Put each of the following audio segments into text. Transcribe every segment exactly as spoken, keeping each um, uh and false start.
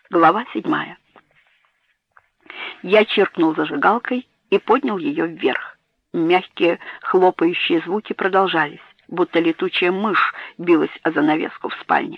Глава седьмая. Я чиркнул зажигалкой и поднял ее вверх. Мягкие хлопающие звуки продолжались, будто летучая мышь билась о занавеску в спальне.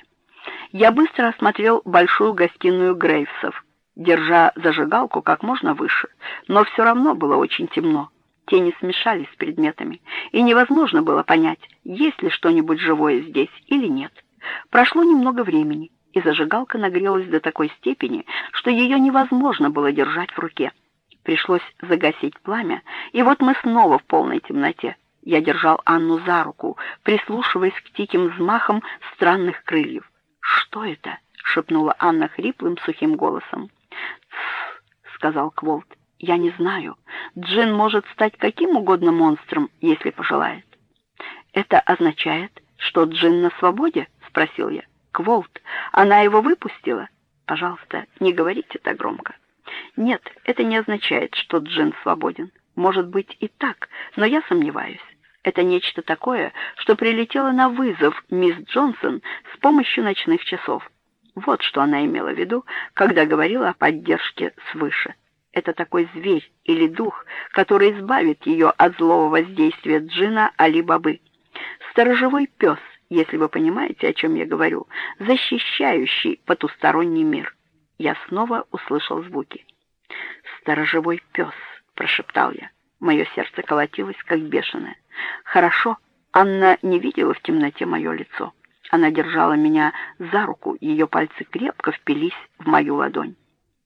Я быстро осмотрел большую гостиную Грейвсов, держа зажигалку как можно выше, но все равно было очень темно. Тени смешались с предметами, и невозможно было понять, есть ли что-нибудь живое здесь или нет. Прошло немного времени, и зажигалка нагрелась до такой степени, что ее невозможно было держать в руке. Пришлось загасить пламя, и вот мы снова в полной темноте. Я держал Анну за руку, прислушиваясь к тихим взмахам странных крыльев. «Что это?» — шепнула Анна хриплым, сухим голосом. «Тссс», — сказал Кволт. «Я не знаю. Джин может стать каким угодно монстром, если пожелает». «Это означает, что Джин на свободе?» — спросил я. «Кволт, она его выпустила?» «Пожалуйста, не говорите так громко». «Нет, это не означает, что Джин свободен. Может быть и так, но я сомневаюсь. Это нечто такое, что прилетело на вызов мисс Джонсон с помощью ночных часов. Вот что она имела в виду, когда говорила о поддержке свыше. Это такой зверь или дух, который избавит ее от злого воздействия джина Али-Бабы. Сторожевой пес, если вы понимаете, о чем я говорю, защищающий потусторонний мир». Я снова услышал звуки. «Сторожевой пес», — прошептал я. Мое сердце колотилось, как бешеное. Хорошо, Анна не видела в темноте мое лицо. Она держала меня за руку, ее пальцы крепко впились в мою ладонь.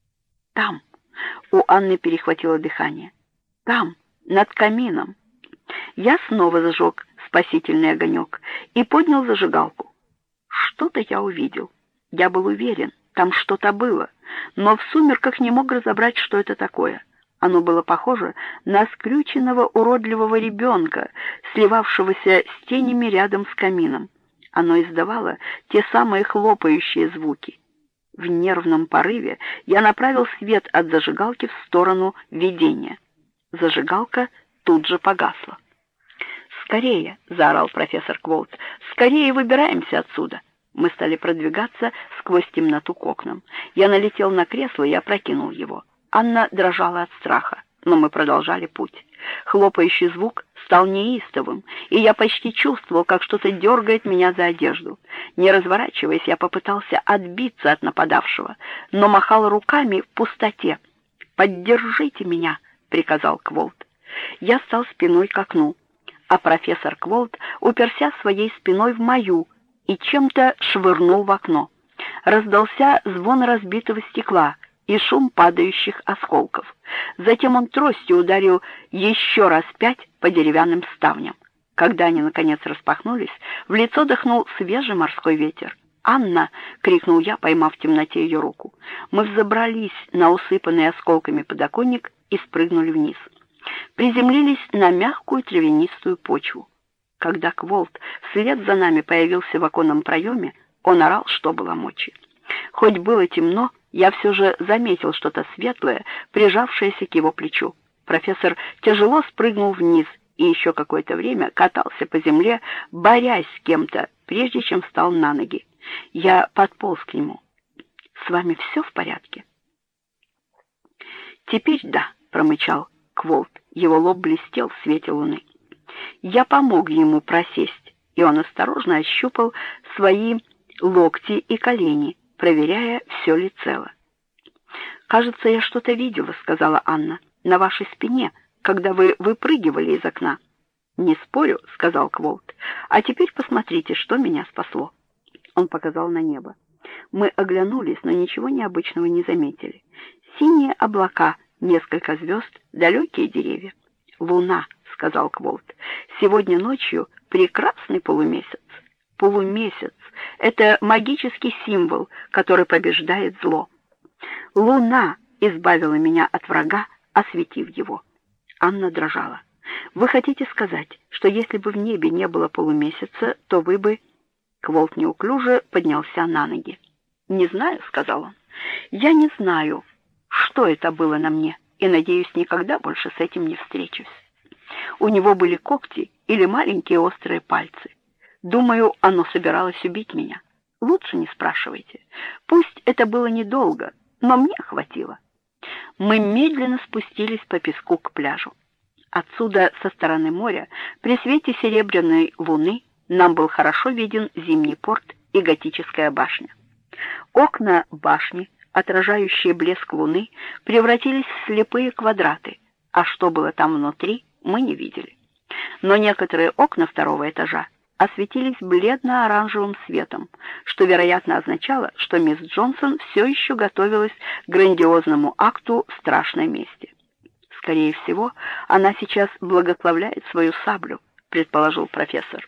«Там!» — у Анны перехватило дыхание. «Там, над камином!» Я снова зажег спасительный огонек и поднял зажигалку. Что-то я увидел. Я был уверен, там что-то было, но в сумерках не мог разобрать, что это такое. Оно было похоже на скрюченного уродливого ребенка, сливавшегося с тенями рядом с камином. Оно издавало те самые хлопающие звуки. В нервном порыве я направил свет от зажигалки в сторону видения. Зажигалка тут же погасла. «Скорее!» — заорал профессор Кволт. «Скорее выбираемся отсюда!» Мы стали продвигаться сквозь темноту к окнам. Я налетел на кресло и опрокинул его. Анна дрожала от страха, но мы продолжали путь. Хлопающий звук стал неистовым, и я почти чувствовал, как что-то дергает меня за одежду. Не разворачиваясь, я попытался отбиться от нападавшего, но махал руками в пустоте. «Поддержите меня!» — приказал Кволт. Я стал спиной к окну, а профессор Кволт уперся своей спиной в мою и чем-то швырнул в окно. Раздался звон разбитого стекла и шум падающих осколков. Затем он тростью ударил еще раз пять по деревянным ставням. Когда они, наконец, распахнулись, в лицо дохнул свежий морской ветер. «Анна!» — крикнул я, поймав в темноте ее руку. Мы взобрались на усыпанный осколками подоконник и спрыгнули вниз. Приземлились на мягкую травянистую почву. Когда Кволт вслед за нами появился в оконном проеме, он орал, что было мочи. Хоть было темно, я все же заметил что-то светлое, прижавшееся к его плечу. Профессор тяжело спрыгнул вниз и еще какое-то время катался по земле, борясь с кем-то, прежде чем встал на ноги. Я подполз к нему. «С вами все в порядке?» «Теперь да», — промычал Кволт. Его лоб блестел в свете луны. Я помог ему просесть, и он осторожно ощупал свои локти и колени, проверяя, все ли цело. «Кажется, я что-то видела», — сказала Анна, — «на вашей спине, когда вы выпрыгивали из окна». «Не спорю», — сказал Кволт. «А теперь посмотрите, что меня спасло». Он показал на небо. Мы оглянулись, но ничего необычного не заметили. Синие облака, несколько звезд, далекие деревья. «Луна», — сказал Кволт. «Сегодня ночью прекрасный полумесяц». Полумесяц — это магический символ, который побеждает зло. Луна избавила меня от врага, осветив его. Анна дрожала. «Вы хотите сказать, что если бы в небе не было полумесяца, то вы бы...» Кволт неуклюже поднялся на ноги. «Не знаю», — сказал он. «Я не знаю, что это было на мне, и, надеюсь, никогда больше с этим не встречусь. У него были когти или маленькие острые пальцы. Думаю, оно собиралось убить меня. Лучше не спрашивайте. Пусть это было недолго, но мне хватило. Мы медленно спустились по песку к пляжу. Отсюда, со стороны моря, при свете серебряной луны, нам был хорошо виден Зимний порт и готическая башня. Окна башни, отражающие блеск луны, превратились в слепые квадраты, а что было там внутри, мы не видели. Но некоторые окна второго этажа осветились бледно-оранжевым светом, что, вероятно, означало, что мисс Джонсон все еще готовилась к грандиозному акту страшной мести. Скорее всего, она сейчас благословляет свою саблю, предположил профессор.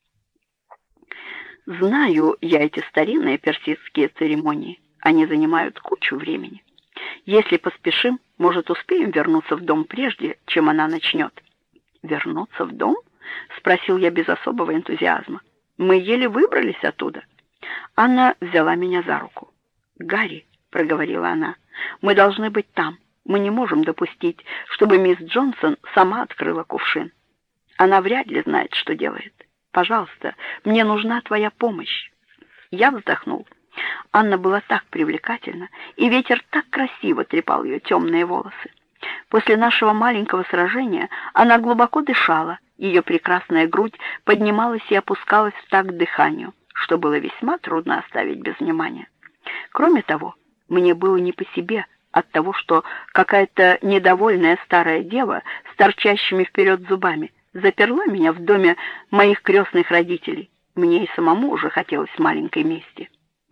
Знаю я эти старинные персидские церемонии. Они занимают кучу времени. Если поспешим, может, успеем вернуться в дом прежде, чем она начнет. Вернуться в дом? Спросил я без особого энтузиазма. Мы еле выбрались оттуда. Анна взяла меня за руку. Гарри, проговорила она, мы должны быть там. Мы не можем допустить, чтобы мисс Джонсон сама открыла кувшин. Она вряд ли знает, что делает. Пожалуйста, мне нужна твоя помощь. Я вздохнул. Анна была так привлекательна, и ветер так красиво трепал ее темные волосы. После нашего маленького сражения она глубоко дышала, ее прекрасная грудь поднималась и опускалась в такт дыханию, что было весьма трудно оставить без внимания. Кроме того, мне было не по себе от того, что какая-то недовольная старая дева с торчащими вперед зубами заперла меня в доме моих крестных родителей. Мне и самому уже хотелось маленькой мести.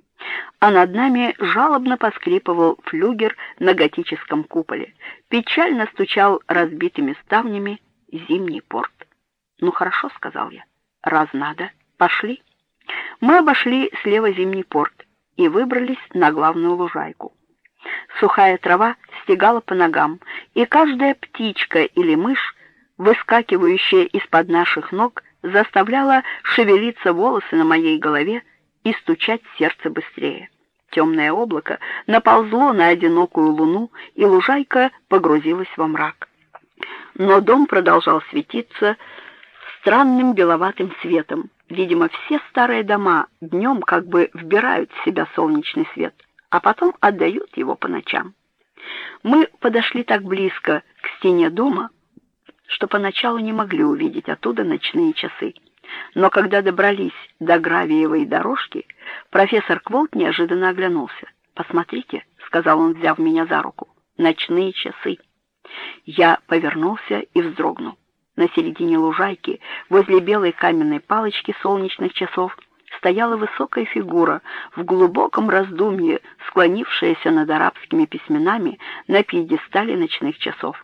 А над нами жалобно поскрипывал флюгер на готическом куполе. Печально стучал разбитыми ставнями Зимний порт. «Ну хорошо», — сказал я, — «раз надо, пошли». Мы обошли слева Зимний порт и выбрались на главную лужайку. Сухая трава стегала по ногам, и каждая птичка или мышь, выскакивающая из-под наших ног, заставляла шевелиться волосы на моей голове и стучать сердце быстрее. Темное облако наползло на одинокую луну, и лужайка погрузилась во мрак. Но дом продолжал светиться странным беловатым светом. Видимо, все старые дома днем как бы вбирают в себя солнечный свет, а потом отдают его по ночам. Мы подошли так близко к стене дома, что поначалу не могли увидеть оттуда ночные часы. Но когда добрались до гравиевой дорожки, профессор Кволт неожиданно оглянулся. «Посмотрите», — сказал он, взяв меня за руку, — «ночные часы». Я повернулся и вздрогнул. На середине лужайки, возле белой каменной палочки солнечных часов, стояла высокая фигура в глубоком раздумье, склонившаяся над арабскими письменами на пьедестале ночных часов.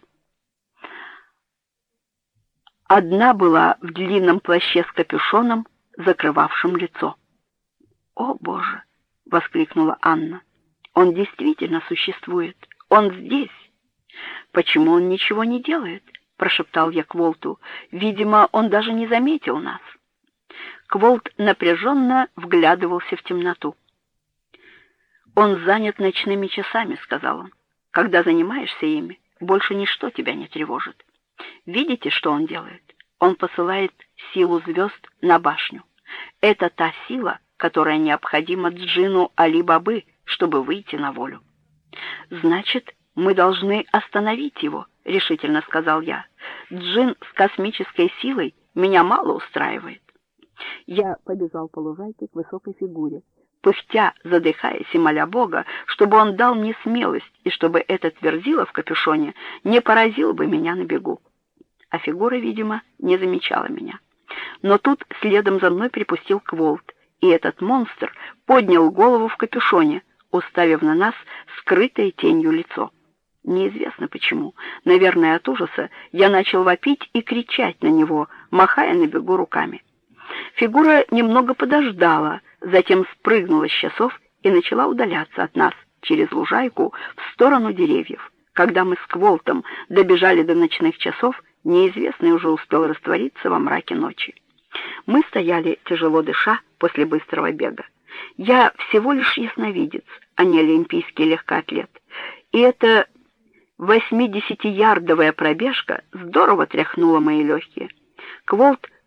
Одна была в длинном плаще с капюшоном, закрывавшим лицо. «О, Боже!» — воскликнула Анна. «Он действительно существует. Он здесь!» «Почему он ничего не делает?» — прошептал я Кволту. «Видимо, он даже не заметил нас». Кволт напряженно вглядывался в темноту. «Он занят ночными часами», — сказал он. «Когда занимаешься ими, больше ничто тебя не тревожит. Видите, что он делает? Он посылает силу звезд на башню. Это та сила, которая необходима Джину Али-Бабы, чтобы выйти на волю». «Значит, мы должны остановить его», — решительно сказал я. «Джин с космической силой меня мало устраивает». Я побежал по лужайке к высокой фигуре, пыхтя, задыхаясь и моля Бога, чтобы он дал мне смелость и чтобы этот верзила в капюшоне не поразил бы меня на бегу. А фигура, видимо, не замечала меня. Но тут следом за мной припустил Кволт, и этот монстр поднял голову в капюшоне, уставив на нас скрытое тенью лицо. Неизвестно почему, наверное, от ужаса, я начал вопить и кричать на него, махая на бегу руками. Фигура немного подождала, затем спрыгнула с часов и начала удаляться от нас через лужайку в сторону деревьев. Когда мы с Кволтом добежали до ночных часов, неизвестный уже успел раствориться во мраке ночи. Мы стояли, тяжело дыша, после быстрого бега. Я всего лишь ясновидец, а не олимпийский легкоатлет. И эта восьмидесятиярдовая пробежка здорово тряхнула мои легкие. Кволт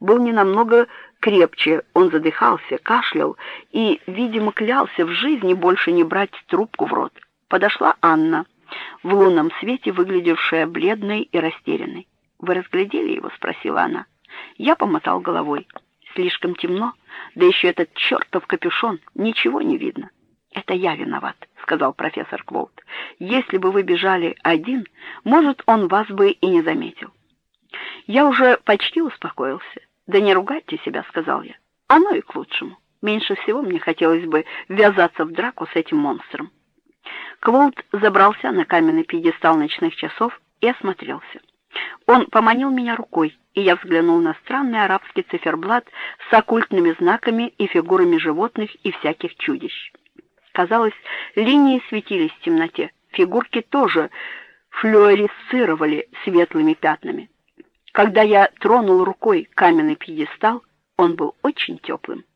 был не намного крепче, он задыхался, кашлял и, видимо, клялся в жизни больше не брать трубку в рот. Подошла Анна, в лунном свете выглядевшая бледной и растерянной. «Вы разглядели его?» — спросила она. Я помотал головой. «Слишком темно, да еще этот чертов капюшон, ничего не видно». «Это я виноват», — сказал профессор Квоут. «Если бы вы бежали один, может, он вас бы и не заметил». Я уже почти успокоился. «Да не ругайте себя», — сказал я. «Оно и к лучшему. Меньше всего мне хотелось бы ввязаться в драку с этим монстром». Квоут забрался на каменный пьедестал ночных часов и осмотрелся. Он поманил меня рукой, и я взглянул на странный арабский циферблат с оккультными знаками и фигурами животных и всяких чудищ. Казалось, линии светились в темноте, фигурки тоже флуоресцировали светлыми пятнами. Когда я тронул рукой каменный пьедестал, он был очень теплым.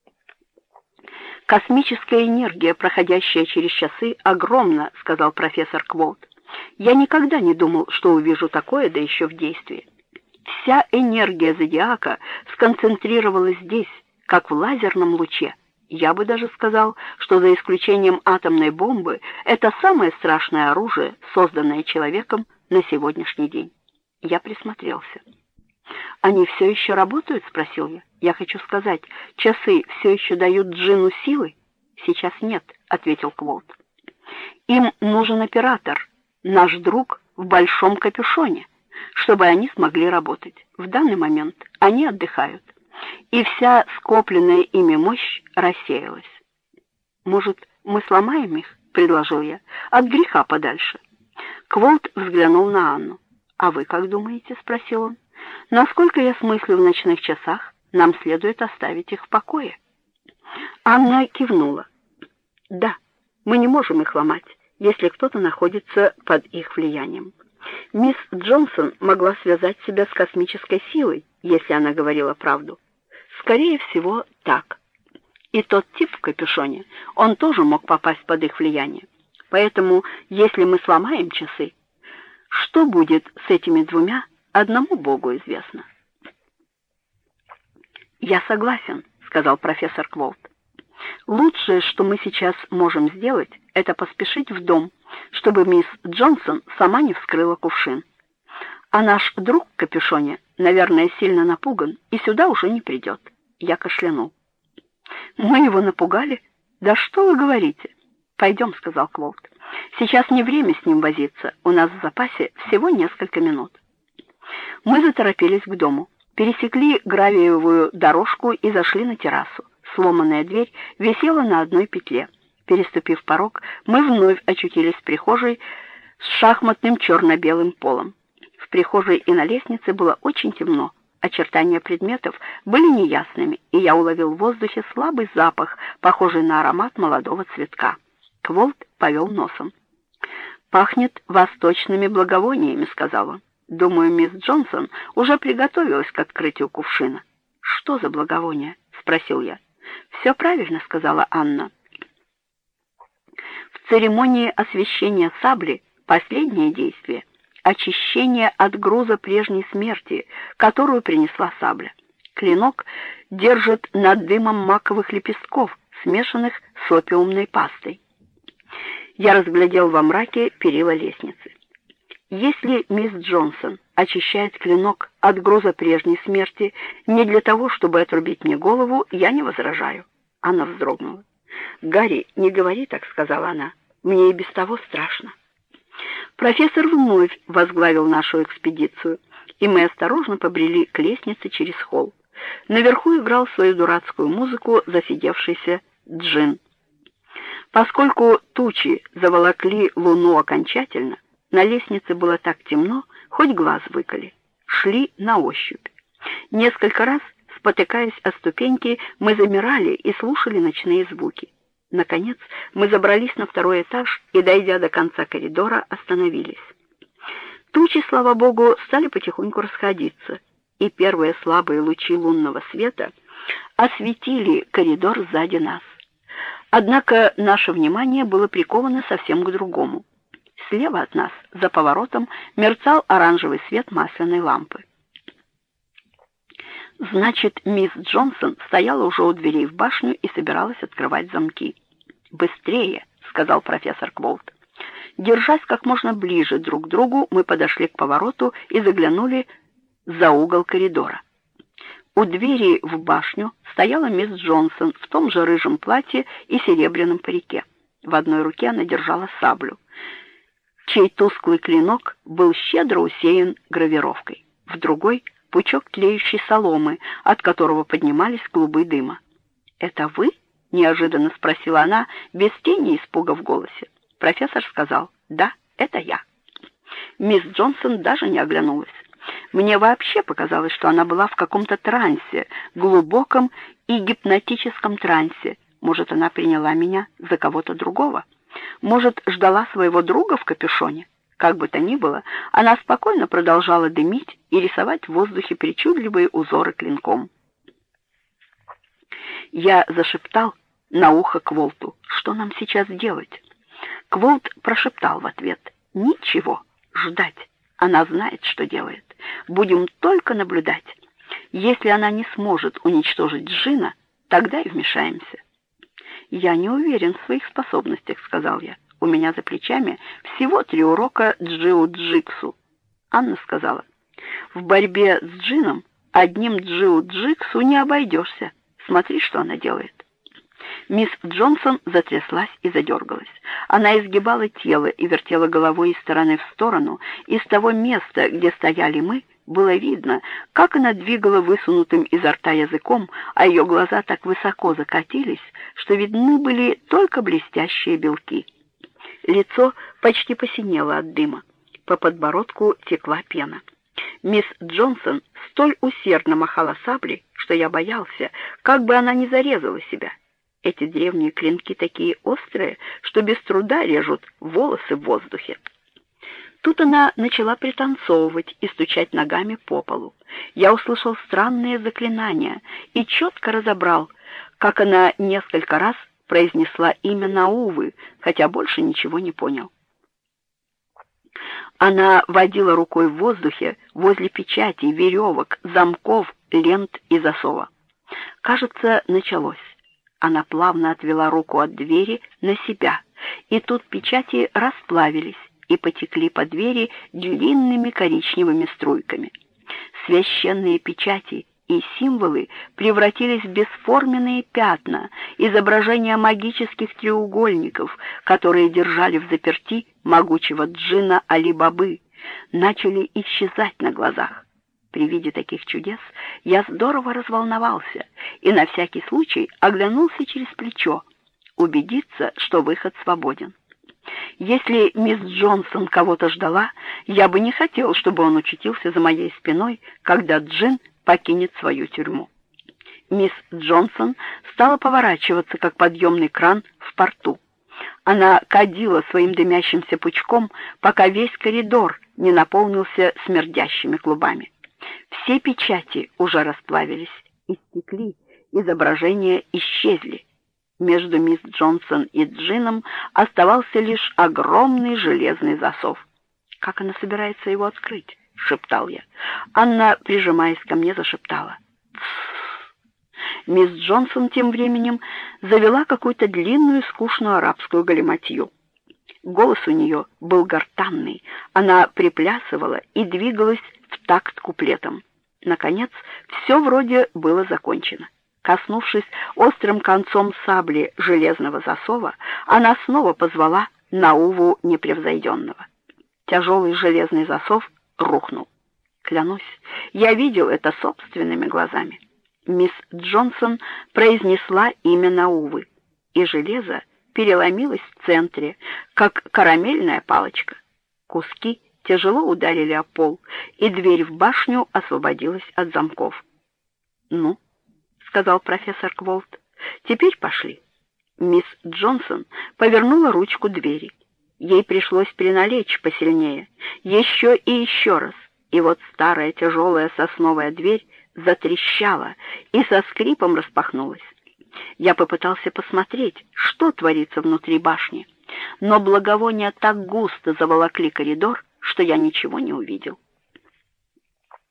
«Космическая энергия, проходящая через часы, огромна», — сказал профессор Квоут. «Я никогда не думал, что увижу такое, да еще в действии. Вся энергия зодиака сконцентрировалась здесь, как в лазерном луче. Я бы даже сказал, что за исключением атомной бомбы, это самое страшное оружие, созданное человеком на сегодняшний день». Я присмотрелся. «Они все еще работают?» — спросил я. «Я хочу сказать, часы все еще дают Джину силы?» «Сейчас нет», — ответил Квоут. «Им нужен оператор, наш друг в большом капюшоне, чтобы они смогли работать. В данный момент они отдыхают, и вся скопленная ими мощь рассеялась». «Может, мы сломаем их?» — предложил я. «От греха подальше». Квоут взглянул на Анну. «А вы как думаете?» — спросил он. «Насколько я смыслю в ночных часах, нам следует оставить их в покое». Анна кивнула. «Да, мы не можем их ломать, если кто-то находится под их влиянием. Мисс Джонсон могла связать себя с космической силой, если она говорила правду. Скорее всего, так. И тот тип в капюшоне, он тоже мог попасть под их влияние. Поэтому, если мы сломаем часы, что будет с этими двумя, одному Богу известно». «Я согласен», — сказал профессор Квоут. «Лучшее, что мы сейчас можем сделать, это поспешить в дом, чтобы мисс Джонсон сама не вскрыла кувшин. А наш друг в капюшоне, наверное, сильно напуган и сюда уже не придет». Я кашлянул. «Мы его напугали? Да что вы говорите?» «Пойдем», — сказал Квоут. «Сейчас не время с ним возиться, у нас в запасе всего несколько минут». Мы заторопились к дому, пересекли гравиевую дорожку и зашли на террасу. Сломанная дверь висела на одной петле. Переступив порог, мы вновь очутились в прихожей с шахматным черно-белым полом. В прихожей и на лестнице было очень темно. Очертания предметов были неясными, и я уловил в воздухе слабый запах, похожий на аромат молодого цветка. Квоут повел носом. «Пахнет восточными благовониями», — сказал он. «Думаю, мисс Джонсон уже приготовилась к открытию кувшина». «Что за благовония?» — спросил я. «Все правильно», — сказала Анна. «В церемонии освящения сабли последнее действие — очищение от груза прежней смерти, которую принесла сабля. Клинок держит над дымом маковых лепестков, смешанных с опиумной пастой». Я разглядел во мраке перила лестницы. «Если мисс Джонсон очищает клинок от груза прежней смерти не для того, чтобы отрубить мне голову, я не возражаю». Она вздрогнула. «Гарри, не говори так», — сказала она. «Мне и без того страшно». Профессор вновь возглавил нашу экспедицию, и мы осторожно побрели к лестнице через холл. Наверху играл свою дурацкую музыку засидевшийся Джин. Поскольку тучи заволокли луну окончательно, на лестнице было так темно, хоть глаз выколи. Шли на ощупь. Несколько раз, спотыкаясь о ступеньки, мы замирали и слушали ночные звуки. Наконец, мы забрались на второй этаж и, дойдя до конца коридора, остановились. Тучи, слава богу, стали потихоньку расходиться, и первые слабые лучи лунного света осветили коридор сзади нас. Однако наше внимание было приковано совсем к другому. Слева от нас, за поворотом, мерцал оранжевый свет масляной лампы. Значит, мисс Джонсон стояла уже у дверей в башню и собиралась открывать замки. «Быстрее!» — сказал профессор Кволт. Держась как можно ближе друг к другу, мы подошли к повороту и заглянули за угол коридора. У двери в башню стояла мисс Джонсон в том же рыжем платье и серебряном парике. В одной руке она держала саблю, чей тусклый клинок был щедро усеян гравировкой. В другой — пучок тлеющей соломы, от которого поднимались клубы дыма. «Это вы?» — неожиданно спросила она, без тени испуга в голосе. Профессор сказал: «Да, это я». Мисс Джонсон даже не оглянулась. Мне вообще показалось, что она была в каком-то трансе, глубоком и гипнотическом трансе. Может, она приняла меня за кого-то другого? Может, ждала своего друга в капюшоне? Как бы то ни было, она спокойно продолжала дымить и рисовать в воздухе причудливые узоры клинком. Я зашептал на ухо Кволту: «Что нам сейчас делать?» Кволт прошептал в ответ: «Ничего, ждать. Она знает, что делает. Будем только наблюдать. Если она не сможет уничтожить Джина, тогда и вмешаемся». «Я не уверен в своих способностях», — сказал я. «У меня за плечами всего три урока джиу-джитсу». Анна сказала: «В борьбе с Джином одним джиу-джитсу не обойдешься. Смотри, что она делает». Мисс Джонсон затряслась и задергалась. Она изгибала тело и вертела головой из стороны в сторону, и с того места, где стояли мы, было видно, как она двигала высунутым изо рта языком, а ее глаза так высоко закатились, что видны были только блестящие белки. Лицо почти посинело от дыма. По подбородку текла пена. Мисс Джонсон столь усердно махала саблей, что я боялся, как бы она не зарезала себя. Эти древние клинки такие острые, что без труда режут волосы в воздухе. Тут она начала пританцовывать и стучать ногами по полу. Я услышал странные заклинания и четко разобрал, как она несколько раз произнесла имя Наувы, хотя больше ничего не понял. Она водила рукой в воздухе возле печатей, веревок, замков, лент и засова. Кажется, началось. Она плавно отвела руку от двери на себя, и тут печати расплавились и потекли по двери длинными коричневыми струйками. Священные печати и символы превратились в бесформенные пятна, изображения магических треугольников, которые держали в заперти могучего джинна Али-Бабы, начали исчезать на глазах. При виде таких чудес я здорово разволновался и на всякий случай оглянулся через плечо, убедиться, что выход свободен. Если мисс Джонсон кого-то ждала, я бы не хотел, чтобы он очутился за моей спиной, когда Джин покинет свою тюрьму. Мисс Джонсон стала поворачиваться, как подъемный кран в порту. Она кадила своим дымящимся пучком, пока весь коридор не наполнился смердящими клубами. Все печати уже расплавились, истекли, изображения исчезли. Между мисс Джонсон и Джином оставался лишь огромный железный засов. «Как она собирается его открыть?» — шептал я. Анна, прижимаясь ко мне, зашептала: «Тссс». Мисс Джонсон тем временем завела какую-то длинную скучную арабскую галиматью. Голос у нее был гортанный, она приплясывала и двигалась в такт куплетом. Наконец, все вроде было закончено. Коснувшись острым концом сабли железного засова, она снова позвала Науву Непревзойденного. Тяжелый железный засов рухнул. Клянусь, я видел это собственными глазами. Мисс Джонсон произнесла имя Наувы, и железо переломилось в центре, как карамельная палочка. Куски тяжело ударили о пол, и дверь в башню освободилась от замков. «Ну», — сказал профессор Кволт, — «теперь пошли». Мисс Джонсон повернула ручку двери. Ей пришлось приналечь посильнее, еще и еще раз, и вот старая тяжелая сосновая дверь затрещала и со скрипом распахнулась. Я попытался посмотреть, что творится внутри башни, но благовония так густо заволокли коридор, что я ничего не увидел.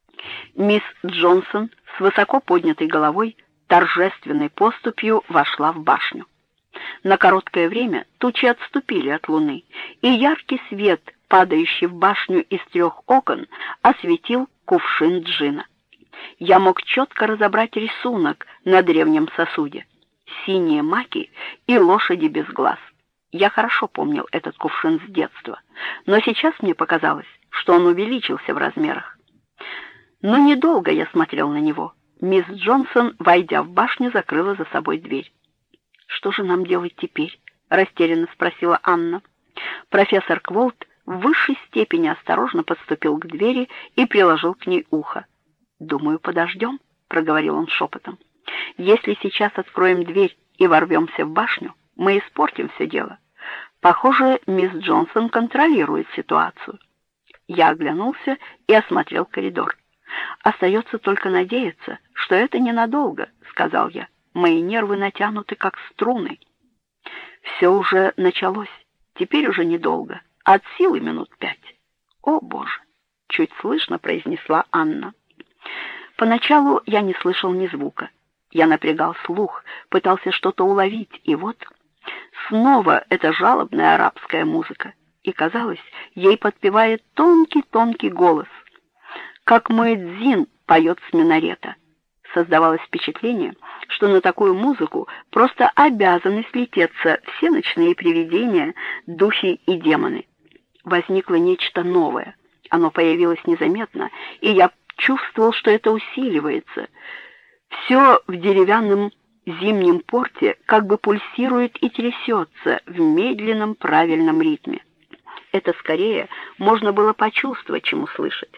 Мисс Джонсон с высоко поднятой головой торжественной поступью вошла в башню. На короткое время тучи отступили от луны, и яркий свет, падающий в башню из трех окон, осветил кувшин джина. Я мог четко разобрать рисунок на древнем сосуде: синие маки и лошади без глаз. Я хорошо помнил этот кувшин с детства, но сейчас мне показалось, что он увеличился в размерах. Но недолго я смотрел на него. Мисс Джонсон, войдя в башню, закрыла за собой дверь. «Что же нам делать теперь?» — растерянно спросила Анна. Профессор Кволт в высшей степени осторожно подступил к двери и приложил к ней ухо. «Думаю, подождем», — проговорил он шепотом. «Если сейчас откроем дверь и ворвемся в башню, мы испортим все дело. Похоже, мисс Джонсон контролирует ситуацию». Я оглянулся и осмотрел коридор. «Остается только надеяться, что это ненадолго», — сказал я. «Мои нервы натянуты, как струны». Все уже началось. Теперь уже недолго. От силы минут пять. «О, Боже!» — чуть слышно произнесла Анна. Поначалу я не слышал ни звука. Я напрягал слух, пытался что-то уловить, и вот снова эта жалобная арабская музыка. И, казалось, ей подпевает тонкий-тонкий голос, как муэдзин поет с минарета. Создавалось впечатление, что на такую музыку просто обязаны слететься все ночные привидения, духи и демоны. Возникло нечто новое. Оно появилось незаметно, и я чувствовал, что это усиливается. Все в деревянном зимнем порте как бы пульсирует и трясется в медленном правильном ритме. Это скорее можно было почувствовать, чем услышать.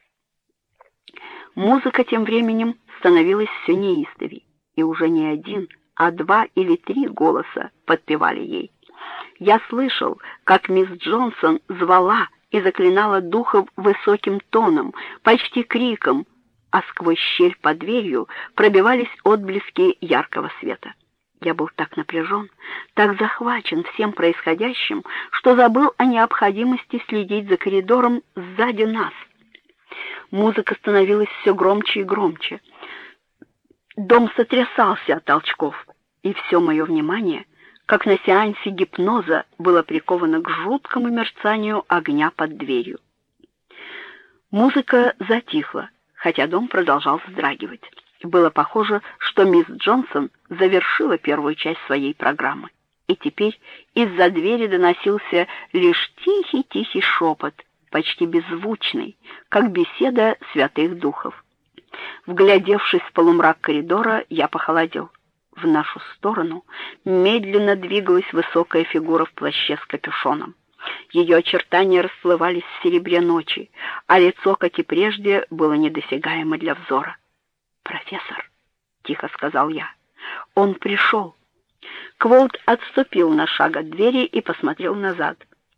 Музыка тем временем становилась все неистовей, и уже не один, а два или три голоса подпевали ей. Я слышал, как мисс Джонсон звала и заклинала духов высоким тоном, почти криком, а сквозь щель под дверью пробивались отблески яркого света. Я был так напряжен, так захвачен всем происходящим, что забыл о необходимости следить за коридором сзади нас. Музыка становилась все громче и громче. Дом сотрясался от толчков, и все мое внимание, как на сеансе гипноза, было приковано к жуткому мерцанию огня под дверью. Музыка затихла, хотя дом продолжал вздрагивать. Было похоже, что мисс Джонсон завершила первую часть своей программы, и теперь из-за двери доносился лишь тихий-тихий шепот, почти беззвучный, как беседа святых духов. Вглядевшись в полумрак коридора, я похолодел. В нашу сторону медленно двигалась высокая фигура в плаще с капюшоном. Ее очертания расплывались в серебре ночи, а лицо, как и прежде, было недосягаемо для взора. «Профессор», — тихо сказал я, — «он пришел». Кволт отступил на шаг от двери и посмотрел назад.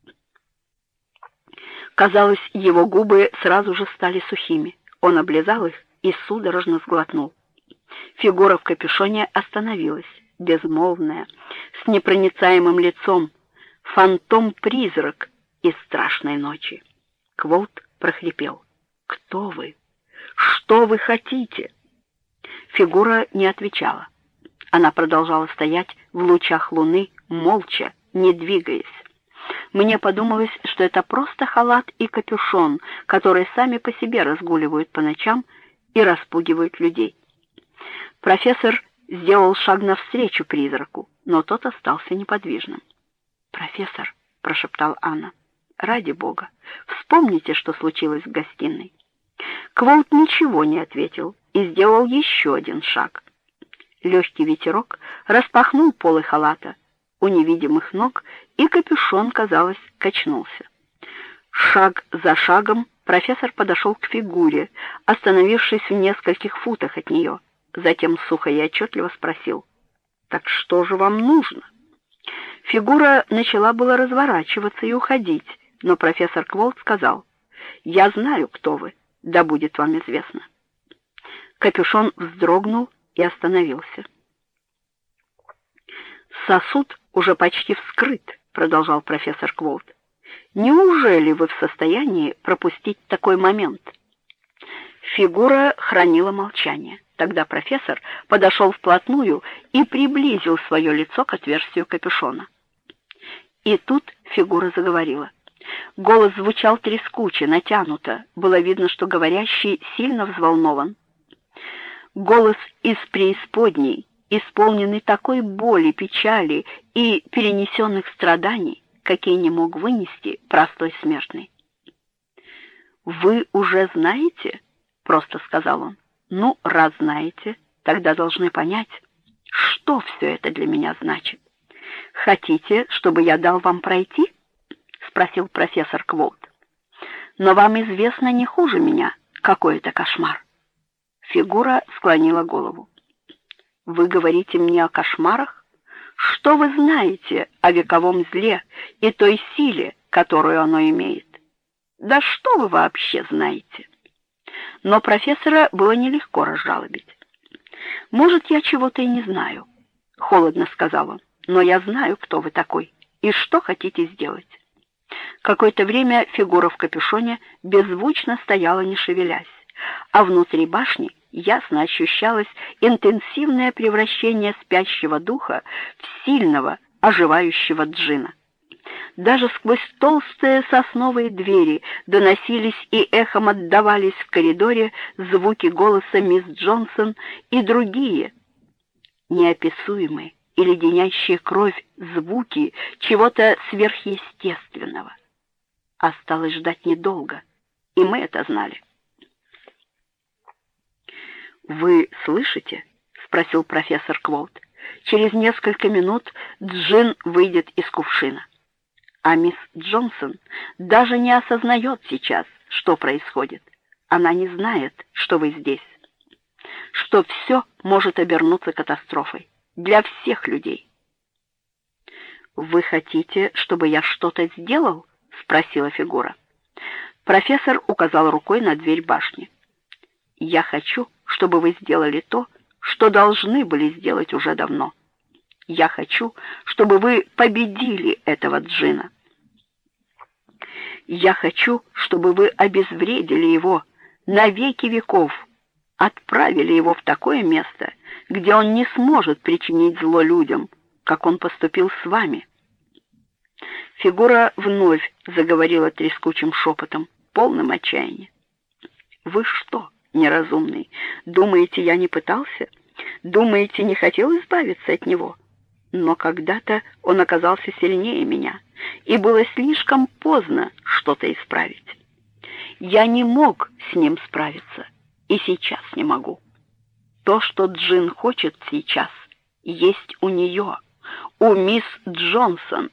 Казалось, его губы сразу же стали сухими. Он облизал их и судорожно сглотнул. Фигура в капюшоне остановилась, безмолвная, с непроницаемым лицом, фантом-призрак из страшной ночи. Кволт прохрипел: «Кто вы? Что вы хотите?» Фигура не отвечала. Она продолжала стоять в лучах луны, молча, не двигаясь. Мне подумалось, что это просто халат и капюшон, которые сами по себе разгуливают по ночам и распугивают людей. Профессор сделал шаг навстречу призраку, но тот остался неподвижным. «Профессор», — прошептал Анна, — «ради Бога, вспомните, что случилось в гостиной». Кволт ничего не ответил и сделал еще один шаг. Легкий ветерок распахнул полы халата у невидимых ног, и капюшон, казалось, качнулся. Шаг за шагом профессор подошел к фигуре, остановившись в нескольких футах от нее. Затем сухо и отчетливо спросил: «Так что же вам нужно?» Фигура начала было разворачиваться и уходить, но профессор Кволт сказал: «Я знаю, кто вы, да будет вам известно». Капюшон вздрогнул и остановился. «Сосуд уже почти вскрыт», — продолжал профессор Кволт. «Неужели вы в состоянии пропустить такой момент?» Фигура хранила молчание. Тогда профессор подошел вплотную и приблизил свое лицо к отверстию капюшона. И тут фигура заговорила. Голос звучал трескуче, натянуто. Было видно, что говорящий сильно взволнован. Голос из преисподней, исполненный такой боли, печали и перенесенных страданий, какие не мог вынести простой смертный. «Вы уже знаете?» — просто сказал он. «Ну, раз знаете, тогда должны понять, что все это для меня значит. Хотите, чтобы я дал вам пройти?» — спросил профессор Кволт. «Но вам известно не хуже меня, какой это кошмар». Фигура склонила голову. «Вы говорите мне о кошмарах? Что вы знаете о вековом зле и той силе, которую оно имеет? Да что вы вообще знаете?» Но профессора было нелегко разжалобить. «Может, я чего-то и не знаю», — холодно сказал он, «но я знаю, кто вы такой и что хотите сделать». Какое-то время фигура в капюшоне беззвучно стояла, не шевелясь, а внутри башни ясно ощущалось интенсивное превращение спящего духа в сильного, оживающего джинна. Даже сквозь толстые сосновые двери доносились и эхом отдавались в коридоре звуки голоса мисс Джонсон и другие, неописуемые и леденящие кровь звуки чего-то сверхъестественного. Осталось ждать недолго, и мы это знали. «Вы слышите?» — спросил профессор Кволт. «Через несколько минут джин выйдет из кувшина. А мисс Джонсон даже не осознает сейчас, что происходит. Она не знает, что вы здесь, что все может обернуться катастрофой для всех людей». «Вы хотите, чтобы я что-то сделал?» — спросила фигура. Профессор указал рукой на дверь башни. «Я хочу, чтобы вы сделали то, что должны были сделать уже давно. Я хочу, чтобы вы победили этого джинна. Я хочу, чтобы вы обезвредили его на веки веков, отправили его в такое место, где он не сможет причинить зло людям, как он поступил с вами». Фигура вновь заговорила трескучим шепотом, полным отчаяния. «Вы что, неразумный, думаете, я не пытался? Думаете, не хотел избавиться от него? Но когда-то он оказался сильнее меня, и было слишком поздно что-то исправить. Я не мог с ним справиться, и сейчас не могу. То, что Джин хочет сейчас, есть у нее, у мисс Джонсон».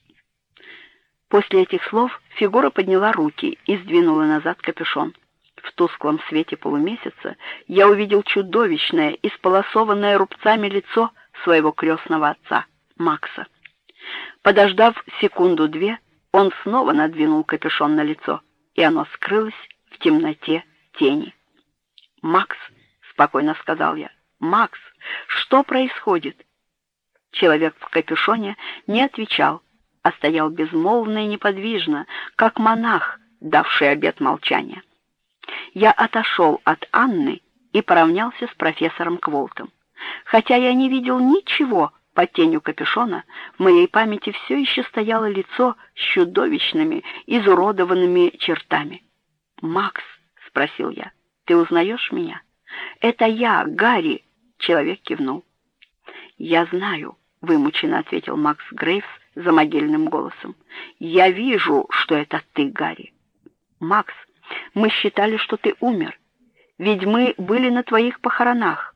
После этих слов фигура подняла руки и сдвинула назад капюшон. В тусклом свете полумесяца я увидел чудовищное, исполосованное рубцами лицо своего крестного отца, Макса. Подождав секунду-две, он снова надвинул капюшон на лицо, и оно скрылось в темноте тени. «Макс», — спокойно сказал я, — «Макс, что происходит?» Человек в капюшоне не отвечал, а стоял безмолвно и неподвижно, как монах, давший обет молчания. Я отошел от Анны и поравнялся с профессором Кволтом. Хотя я не видел ничего под тенью капюшона, в моей памяти все еще стояло лицо с чудовищными, изуродованными чертами. «Макс», — спросил я, — «ты узнаешь меня?» «Это я, Гарри», — человек кивнул. «Я знаю», — вымученно ответил Макс Грейвс за могильным голосом. «Я вижу, что это ты, Гарри. Макс, мы считали, что ты умер, ведь мы были на твоих похоронах».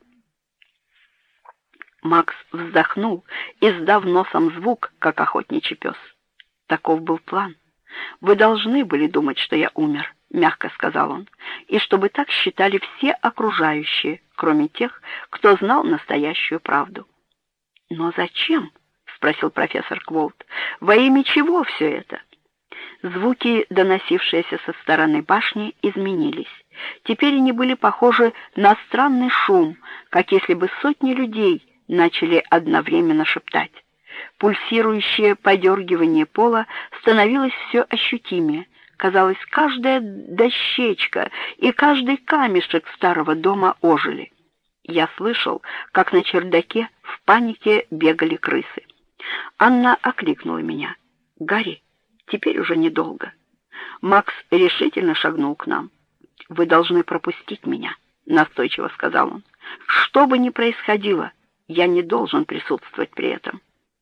Макс вздохнул, издав носом звук, как охотничий пес. «Таков был план. Вы должны были думать, что я умер», — мягко сказал он, «и чтобы так считали все окружающие, кроме тех, кто знал настоящую правду». «Но зачем?» — спросил профессор Кволт. «Во имя чего все это?» Звуки, доносившиеся со стороны башни, изменились. Теперь они были похожи на странный шум, как если бы сотни людей начали одновременно шептать. Пульсирующее подергивание пола становилось все ощутимее, Казалось, каждая дощечка и каждый камешек старого дома ожили. Я слышал, как на чердаке в панике бегали крысы. Анна окликнула меня. «Гарри, теперь уже недолго». Макс решительно шагнул к нам. «Вы должны пропустить меня», — настойчиво сказал он. «Что бы ни происходило, я не должен присутствовать при этом».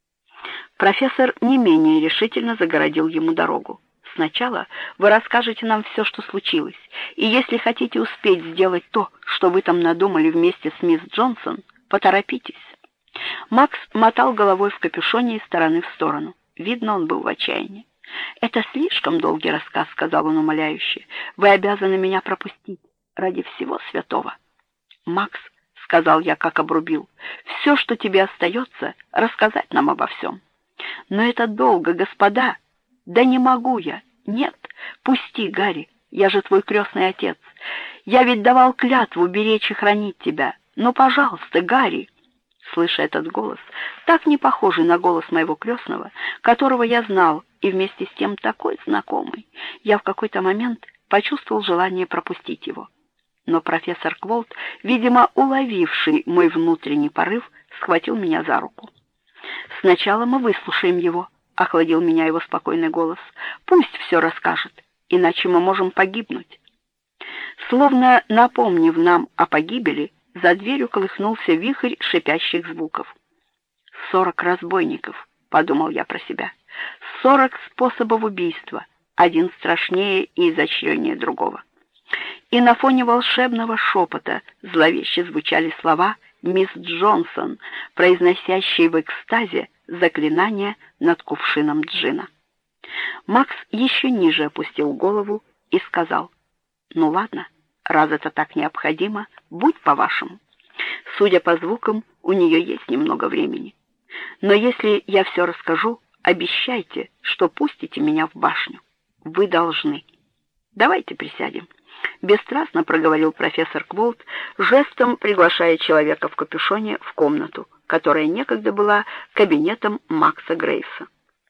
Профессор не менее решительно загородил ему дорогу. «Сначала вы расскажете нам все, что случилось, и если хотите успеть сделать то, что вы там надумали вместе с мисс Джонсон, поторопитесь». Макс мотал головой в капюшоне из стороны в сторону. Видно, он был в отчаянии. «Это слишком долгий рассказ», — сказал он умоляюще. «Вы обязаны меня пропустить ради всего святого». «Макс», — сказал я, как обрубил, — «все, что тебе остается, рассказать нам обо всем». «Но это долго, господа». «Да не могу я. Нет, пусти, Гарри, я же твой крестный отец. Я ведь давал клятву беречь и хранить тебя. Ну, пожалуйста, Гарри». Слыша этот голос, так не похожий на голос моего крестного, которого я знал, и вместе с тем такой знакомый, я в какой-то момент почувствовал желание пропустить его. Но профессор Кволт, видимо, уловивший мой внутренний порыв, схватил меня за руку. «Сначала мы выслушаем его», — охладил меня его спокойный голос. «Пусть все расскажет, иначе мы можем погибнуть». Словно напомнив нам о погибели, за дверью колыхнулся вихрь шипящих звуков. «Сорок разбойников», — подумал я про себя. «Сорок способов убийства, один страшнее и изощреннее другого». И на фоне волшебного шепота зловеще звучали слова мисс Джонсон, произносящие в экстазе заклинание над кувшином джина. Макс еще ниже опустил голову и сказал: «Ну ладно, раз это так необходимо, будь по-вашему. Судя по звукам, у нее есть немного времени. Но если я все расскажу, обещайте, что пустите меня в башню. Вы должны. Давайте присядем», — бесстрастно проговорил профессор Кволт, жестом приглашая человека в капюшоне в комнату, которая некогда была кабинетом Макса Грейвса.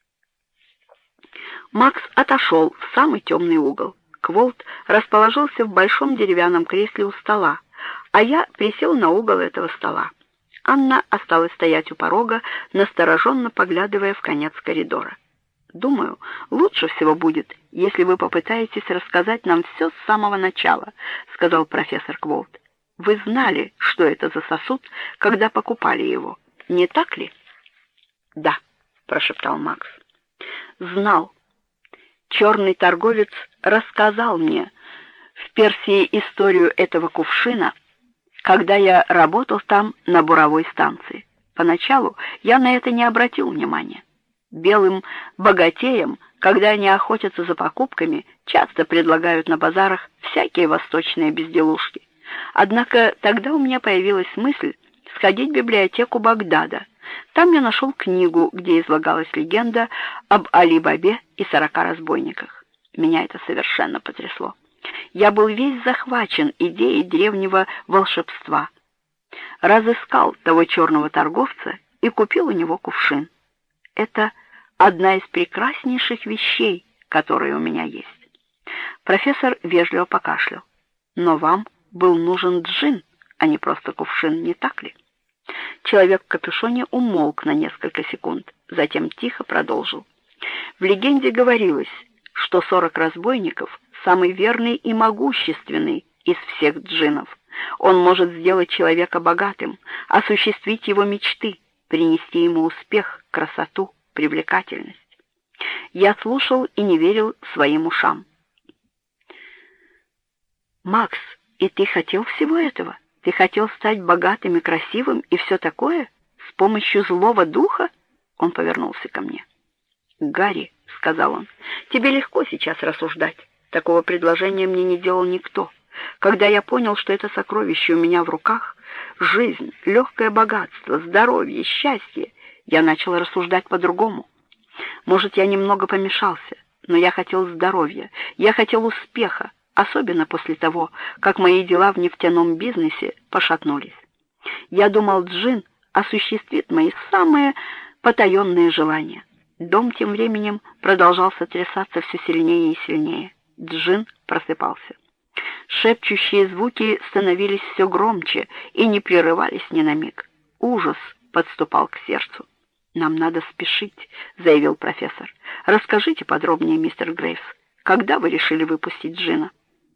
Макс отошел в самый темный угол. Кволт расположился в большом деревянном кресле у стола, а я присел на угол этого стола. Анна осталась стоять у порога, настороженно поглядывая в конец коридора. «Думаю, лучше всего будет, если вы попытаетесь рассказать нам все с самого начала», — сказал профессор Кволт. «Вы знали, что это за сосуд, когда покупали его, не так ли?» «Да», — прошептал Макс. «Знал. Черный торговец рассказал мне в Персии историю этого кувшина, когда я работал там на буровой станции. Поначалу я на это не обратил внимания. Белым богатеям, когда они охотятся за покупками, часто предлагают на базарах всякие восточные безделушки. Однако тогда у меня появилась мысль сходить в библиотеку Багдада. Там я нашел книгу, где излагалась легенда об Али-Бабе и сорока разбойниках. Меня это совершенно потрясло. Я был весь захвачен идеей древнего волшебства. Разыскал того черного торговца и купил у него кувшин. Это одна из прекраснейших вещей, которые у меня есть. Профессор вежливо покашлял. Но вам был нужен джин, а не просто кувшин, не так ли? Человек в капюшоне умолк на несколько секунд, затем тихо продолжил. В легенде говорилось, что сорок разбойников самый верный и могущественный из всех джиннов. Он может сделать человека богатым, осуществить его мечты, принести ему успех, красоту, привлекательность. Я слушал и не верил своим ушам. «Макс, и ты хотел всего этого? Ты хотел стать богатым и красивым и все такое? С помощью злого духа?» Он повернулся ко мне. «Гарри», — сказал он, — «тебе легко сейчас рассуждать. Такого предложения мне не делал никто. Когда я понял, что это сокровище у меня в руках, жизнь, легкое богатство, здоровье, счастье, я начал рассуждать по-другому. Может, я немного помешался, но я хотел здоровья, я хотел успеха, особенно после того, как мои дела в нефтяном бизнесе пошатнулись. Я думал, джин осуществит мои самые потаенные желания. Дом тем временем продолжал сотрясаться все сильнее и сильнее. Джин просыпался. Шепчущие звуки становились все громче и не прерывались ни на миг. Ужас подступал к сердцу. «Нам надо спешить», — заявил профессор. «Расскажите подробнее, мистер Грейвс, когда вы решили выпустить Джина?»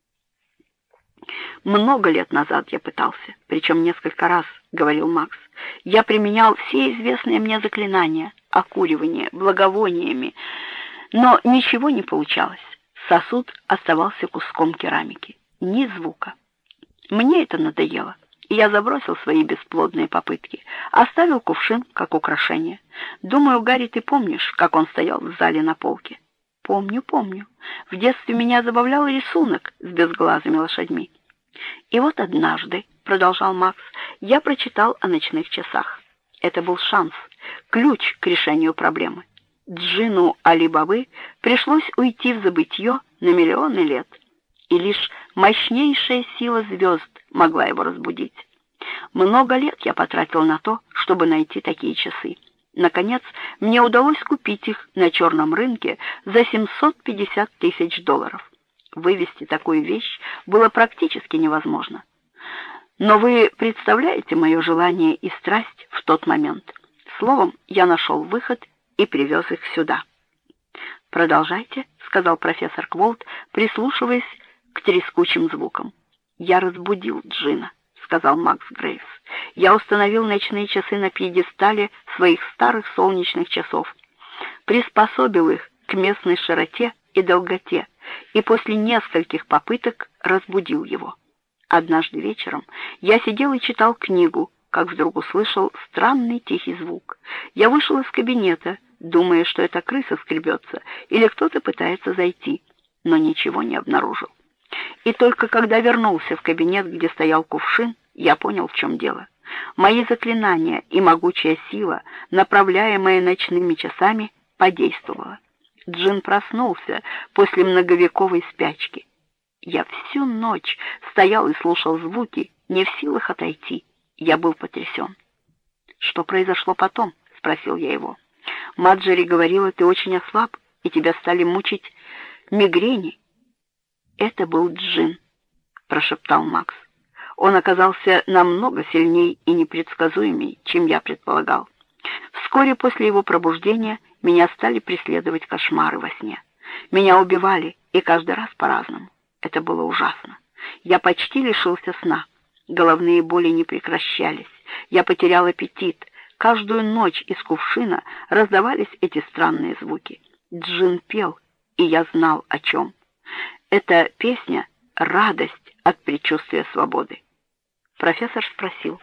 «Много лет назад я пытался, причем несколько раз», — говорил Макс. «Я применял все известные мне заклинания, окуривание, благовониями, но ничего не получалось. Сосуд оставался куском керамики. Ни звука. Мне это надоело, и я забросил свои бесплодные попытки, оставил кувшин как украшение. Думаю, Гарри, ты помнишь, как он стоял в зале на полке?» «Помню, помню. В детстве меня забавлял рисунок с безглазыми лошадьми. И вот однажды, — продолжал Макс, — я прочитал о ночных часах. Это был шанс, ключ к решению проблемы. Джину Али-Бабы пришлось уйти в забытье на миллионы лет, и лишь мощнейшая сила звезд могла его разбудить. Много лет я потратил на то, чтобы найти такие часы. Наконец, мне удалось купить их на черном рынке за семьсот пятьдесят тысяч долларов. Вывести такую вещь было практически невозможно. Но вы представляете мое желание и страсть в тот момент. Словом, я нашел выход и привез их сюда. «Продолжайте», — сказал профессор Кволт, прислушиваясь к трескучим звукам. «Я разбудил Джина», — сказал Макс Грейвс. «Я установил ночные часы на пьедестале своих старых солнечных часов, приспособил их к местной широте и долготе, и после нескольких попыток разбудил его. Однажды вечером я сидел и читал книгу, как вдруг услышал странный тихий звук. Я вышел из кабинета, думая, что это крыса скребется или кто-то пытается зайти, но ничего не обнаружил. И только когда вернулся в кабинет, где стоял кувшин, я понял, в чем дело. Мои заклинания и могучая сила, направляемая ночными часами, подействовала. Джин проснулся после многовековой спячки. Я всю ночь стоял и слушал звуки, не в силах отойти. Я был потрясен. «Что произошло потом?» — спросил я его. «Маджери говорила, ты очень ослаб, и тебя стали мучить мигрени». «Это был Джин», — прошептал Макс. «Он оказался намного сильней и непредсказуемей, чем я предполагал. Вскоре после его пробуждения меня стали преследовать кошмары во сне. Меня убивали, и каждый раз по-разному. Это было ужасно. Я почти лишился сна. Головные боли не прекращались. Я потерял аппетит. Каждую ночь из кувшина раздавались эти странные звуки. Джин пел, и я знал, о чем. Эта песня — радость от предчувствия свободы». Профессор спросил: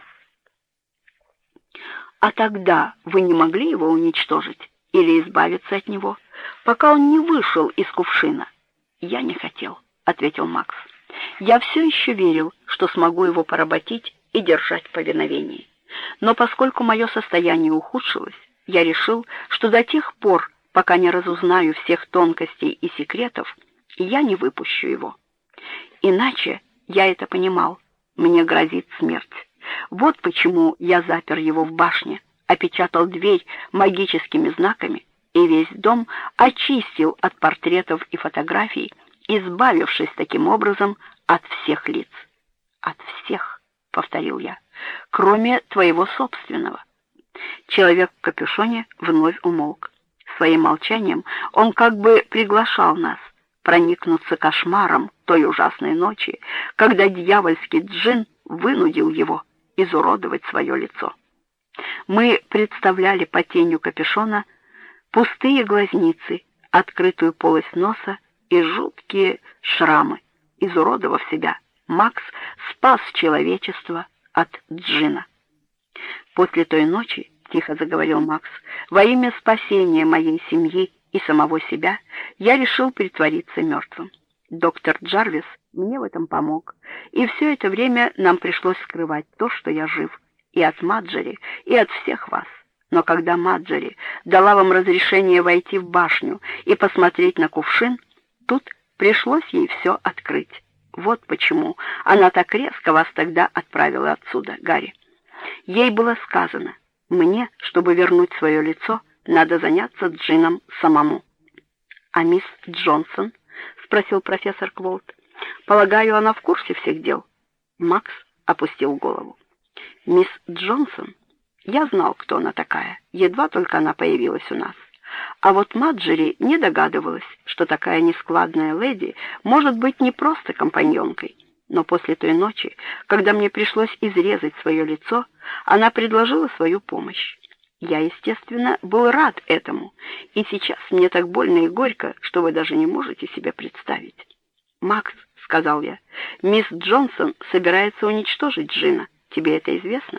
«А тогда вы не могли его уничтожить или избавиться от него, пока он не вышел из кувшина?» «Я не хотел», — ответил Макс. «Я все еще верил, что смогу его поработить и держать в повиновении. Но поскольку мое состояние ухудшилось, я решил, что до тех пор, пока не разузнаю всех тонкостей и секретов, я не выпущу его. Иначе, я это понимал, мне грозит смерть. Вот почему я запер его в башне, опечатал дверь магическими знаками и весь дом очистил от портретов и фотографий, избавившись таким образом от всех лиц». «От всех», — повторил я, — «кроме твоего собственного». Человек в капюшоне вновь умолк. Своим молчанием он как бы приглашал нас проникнуться кошмаром той ужасной ночи, когда дьявольский Джин вынудил его изуродовать свое лицо. Мы представляли по тенью капюшона пустые глазницы, открытую полость носа и жуткие шрамы. Изуродовав себя, Макс спас человечество от Джина. «После той ночи, — тихо заговорил Макс, — во имя спасения моей семьи и самого себя я решил притвориться мертвым. Доктор Джарвис мне в этом помог, и все это время нам пришлось скрывать то, что я жив, и от Маджери, и от всех вас. Но когда Маджери дала вам разрешение войти в башню и посмотреть на кувшин, тут пришлось ей все открыть. Вот почему она так резко вас тогда отправила отсюда, Гарри. Ей было сказано: мне, чтобы вернуть свое лицо, надо заняться Джином самому». «А мисс Джонсон?» — спросил профессор Кволт. Полагаю, она в курсе всех дел. Макс опустил голову. Мисс Джонсон, я знал, кто она такая, едва только она появилась у нас. А вот Маджери не догадывалась, что такая нескладная леди может быть не просто компаньонкой. Но после той ночи, когда мне пришлось изрезать свое лицо, она предложила свою помощь. Я, естественно, был рад этому, и сейчас мне так больно и горько, что вы даже не можете себе представить. «Макс», — сказал я, — «мисс Джонсон собирается уничтожить Джина. Тебе это известно?»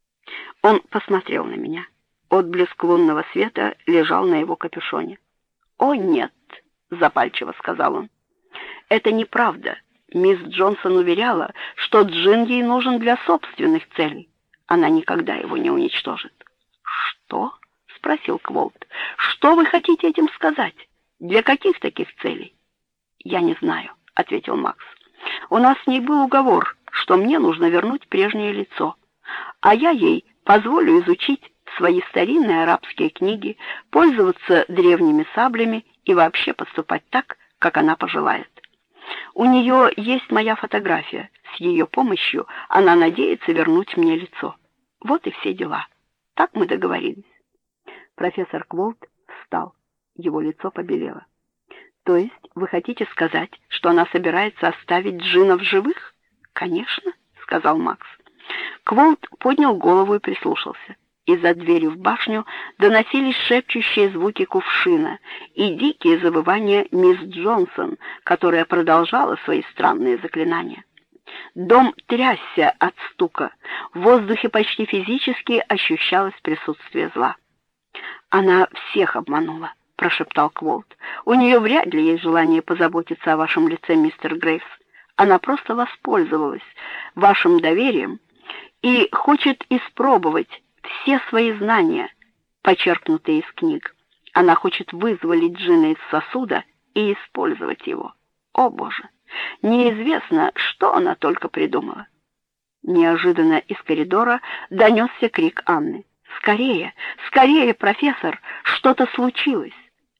Он посмотрел на меня. Отблеск лунного света лежал на его капюшоне. «О, нет», — запальчиво сказал он, — «это неправда. Мисс Джонсон уверяла, что Джин ей нужен для собственных целей. Она никогда его не уничтожит». «Что?» — спросил Кволт. «Что вы хотите этим сказать? Для каких таких целей?» «Я не знаю», — ответил Макс. «У нас с ней был уговор, что мне нужно вернуть прежнее лицо, а я ей позволю изучить свои старинные арабские книги, пользоваться древними саблями и вообще поступать так, как она пожелает. У нее есть моя фотография. С ее помощью она надеется вернуть мне лицо. Вот и все дела. Так мы договорились». Профессор Кволт встал. Его лицо побелело. «То есть вы хотите сказать, что она собирается оставить Джина в живых?» «Конечно», — сказал Макс. Кволт поднял голову и прислушался. Из-за двери в башню доносились шепчущие звуки кувшина и дикие завывания мисс Джонсон, которая продолжала свои странные заклинания. Дом трясся от стука. В воздухе почти физически ощущалось присутствие зла. «Она всех обманула», — прошептал Кволт. «У нее вряд ли есть желание позаботиться о вашем лице, мистер Грейвс. Она просто воспользовалась вашим доверием и хочет испробовать все свои знания, почерпнутые из книг. Она хочет вызволить Джина из сосуда и использовать его. О, Боже! Неизвестно, что она только придумала». Неожиданно из коридора донесся крик Анны. «Скорее! Скорее, профессор! Что-то случилось!»